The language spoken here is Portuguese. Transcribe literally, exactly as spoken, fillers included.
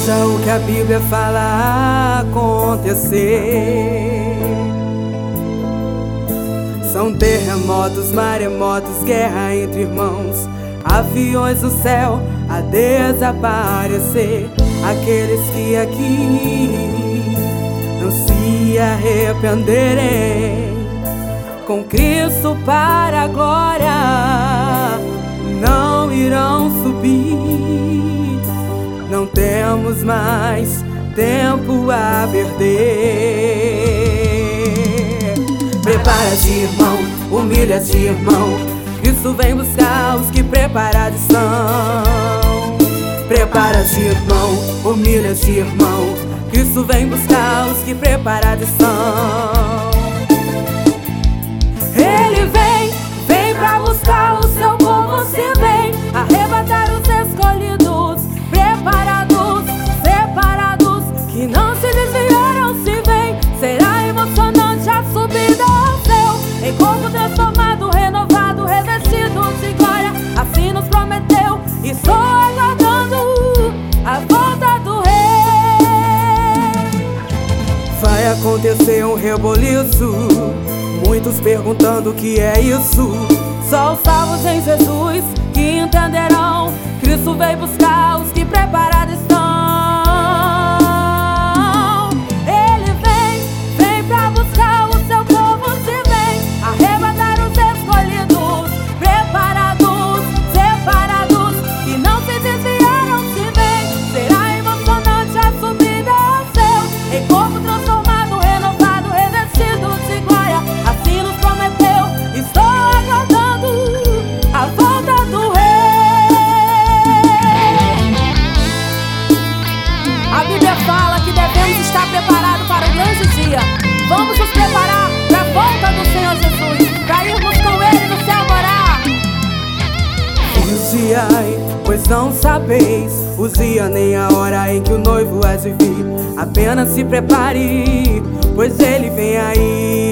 Veja o que a Bíblia fala acontecer. São terremotos, maremotos, guerra entre irmãos, aviões no céu a desaparecer. Aqueles que aqui não se arrependerem, com Cristo para a glória não irão subir. Não temos mais tempo a perder. Prepara-te, irmão, humilha-te, irmão, Cristo vem buscar os que preparados estão. Prepara-te, irmão, humilha-te, irmão, Cristo vem buscar os que preparados estão. Ele vem, vem pra buscar o seu povo, se vem arrebatar os escolhidos, preparados, separados, que não se desviaram, se vem. Será emocionante a subida ao céu, em corpo transformado, renovado, revestido de glória. Assim nos prometeu, e estou aguardando a volta do Rei. Vai acontecer um reboliço, muitos perguntando o que é isso. Só os salvos em Jesus que entenderão. Cristo veio buscar os que preparados estão. Ele vem, vem pra buscar o seu povo, se vem arrebatar os escolhidos, preparados, separados, que não se desviaram, se vem. Será emocionante a subida ao céu, em corpo transformado, renovado, revestido de glória. Assim nos prometeu, estou aguardando a volta do Rei. A Bíblia fala que devemos estar preparados para o grande dia. Vamos nos preparar para a volta do Senhor Jesus, para irmos com Ele no céu morar. Vigiai, pois não sabeis o dia nem a hora em que o noivo há de vir. Apenas se prepare, pois Ele vem aí.